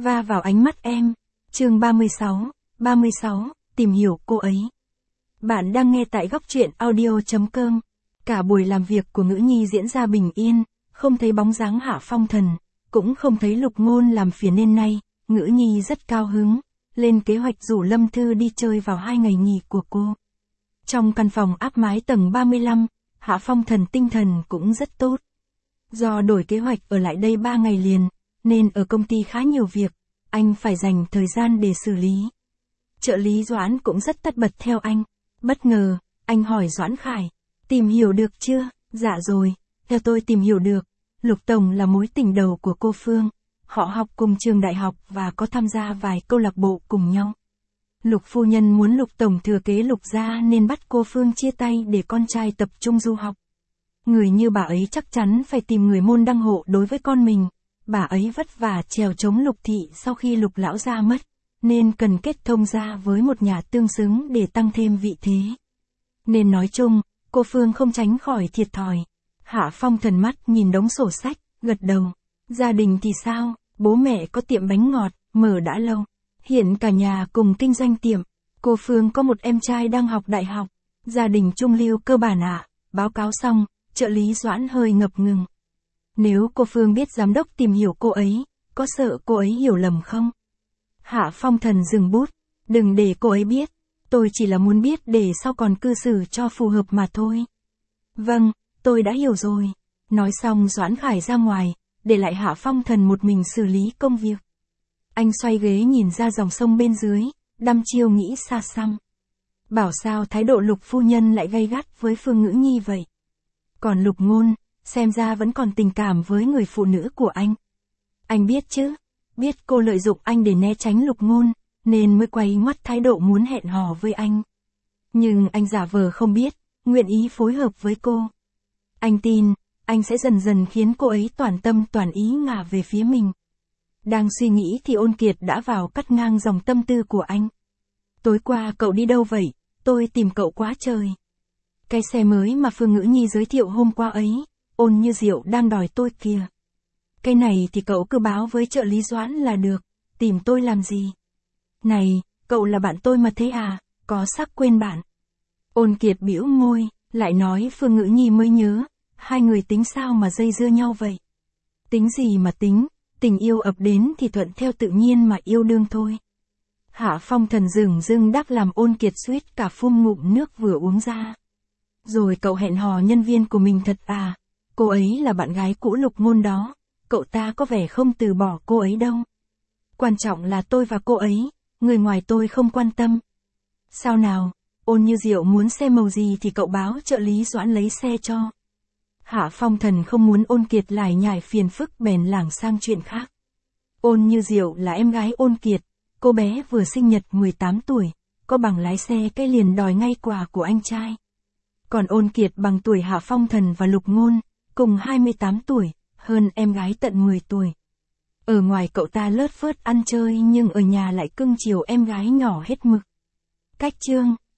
va vào ánh mắt em. Chương 36, tìm hiểu cô ấy. Bạn đang nghe tại góc truyện audio.com. Cả buổi làm việc của Ngữ Nhi diễn ra bình yên, không thấy bóng dáng Hạ Phong Thần, cũng không thấy Lục Ngôn làm phiền nên nay, Ngữ Nhi rất cao hứng, lên kế hoạch rủ Lâm Thư đi chơi vào 2 ngày nghỉ của cô. Trong căn phòng áp mái tầng 35, Hạ Phong Thần tinh thần cũng rất tốt. Do đổi kế hoạch ở lại đây 3 ngày liền, nên ở công ty khá nhiều việc, anh phải dành thời gian để xử lý. Trợ lý Doãn cũng rất tất bật theo anh. Bất ngờ, anh hỏi Doãn Khải, tìm hiểu được chưa? Dạ rồi, theo tôi tìm hiểu được, Lục Tổng là mối tình đầu của cô Phương. Họ học cùng trường đại học và có tham gia vài câu lạc bộ cùng nhau. Lục phu nhân muốn Lục Tổng thừa kế Lục gia nên bắt cô Phương chia tay để con trai tập trung du học. Người như bà ấy chắc chắn phải tìm người môn đăng hộ đối với con mình. Bà ấy vất vả trèo chống Lục thị sau khi Lục lão gia mất, nên cần kết thông gia với một nhà tương xứng để tăng thêm vị thế. Nên nói chung, cô Phương không tránh khỏi thiệt thòi. Hạ Phong Thần mắt nhìn đống sổ sách, gật đầu. Gia đình thì sao? Bố mẹ có tiệm bánh ngọt, mở đã lâu. Hiện cả nhà cùng kinh doanh tiệm. Cô Phương có một em trai đang học đại học. Gia đình trung lưu cơ bản ạ. Báo cáo xong, trợ lý Doãn hơi ngập ngừng. Nếu cô Phương biết giám đốc tìm hiểu cô ấy, có sợ cô ấy hiểu lầm không? Hạ Phong Thần dừng bút. Đừng để cô ấy biết. Tôi chỉ là muốn biết để sau còn cư xử cho phù hợp mà thôi. Vâng, tôi đã hiểu rồi. Nói xong Doãn Khải ra ngoài, để lại Hạ Phong Thần một mình xử lý công việc. Anh xoay ghế nhìn ra dòng sông bên dưới, đăm chiêu nghĩ xa xăm. Bảo sao thái độ Lục phu nhân lại gay gắt với Phương Ngữ Nhi vậy? Còn Lục Ngôn, xem ra vẫn còn tình cảm với người phụ nữ của anh. Anh biết chứ, biết cô lợi dụng anh để né tránh Lục Ngôn, nên mới quay ngoắt thái độ muốn hẹn hò với anh. Nhưng anh giả vờ không biết, nguyện ý phối hợp với cô. Anh tin, anh sẽ dần dần khiến cô ấy toàn tâm toàn ý ngả về phía mình. Đang suy nghĩ thì Ôn Kiệt đã vào cắt ngang dòng tâm tư của anh. Tối qua cậu đi đâu vậy? Tôi tìm cậu quá trời. Cái xe mới mà Phương Ngữ Nhi giới thiệu hôm qua ấy, Ôn Như Diệu đang đòi tôi kìa. Cái này thì cậu cứ báo với trợ lý Doãn là được, tìm tôi làm gì? Này, cậu là bạn tôi mà thế à, có sắc quên bạn. Ôn Kiệt bĩu môi, lại nói Phương Ngữ Nhi mới nhớ, hai người tính sao mà dây dưa nhau vậy? Tính gì mà tính, tình yêu ập đến thì thuận theo tự nhiên mà yêu đương thôi. Hạ Phong Thần dửng dưng đáp làm Ôn Kiệt suýt cả phun ngụm nước vừa uống ra. Rồi cậu hẹn hò nhân viên của mình thật à? Cô ấy là bạn gái cũ Lục Ngôn đó, cậu ta có vẻ không từ bỏ cô ấy đâu. Quan trọng là tôi và cô ấy, người ngoài tôi không quan tâm. Sao nào, Ôn Như Diệu muốn xe màu gì thì cậu báo trợ lý Doãn lấy xe cho. Hạ Phong Thần không muốn Ôn Kiệt lải nhải phiền phức bèn lảng sang chuyện khác. Ôn Như Diệu là em gái Ôn Kiệt, cô bé vừa sinh nhật 18 tuổi, có bằng lái xe cái liền đòi ngay quà của anh trai. Còn Ôn Kiệt bằng tuổi Hạ Phong Thần và Lục Ngôn, cùng 28 tuổi, hơn em gái tận 10 tuổi. Ở ngoài cậu ta lớt phớt ăn chơi nhưng ở nhà lại cưng chiều em gái nhỏ hết mực. Cách chương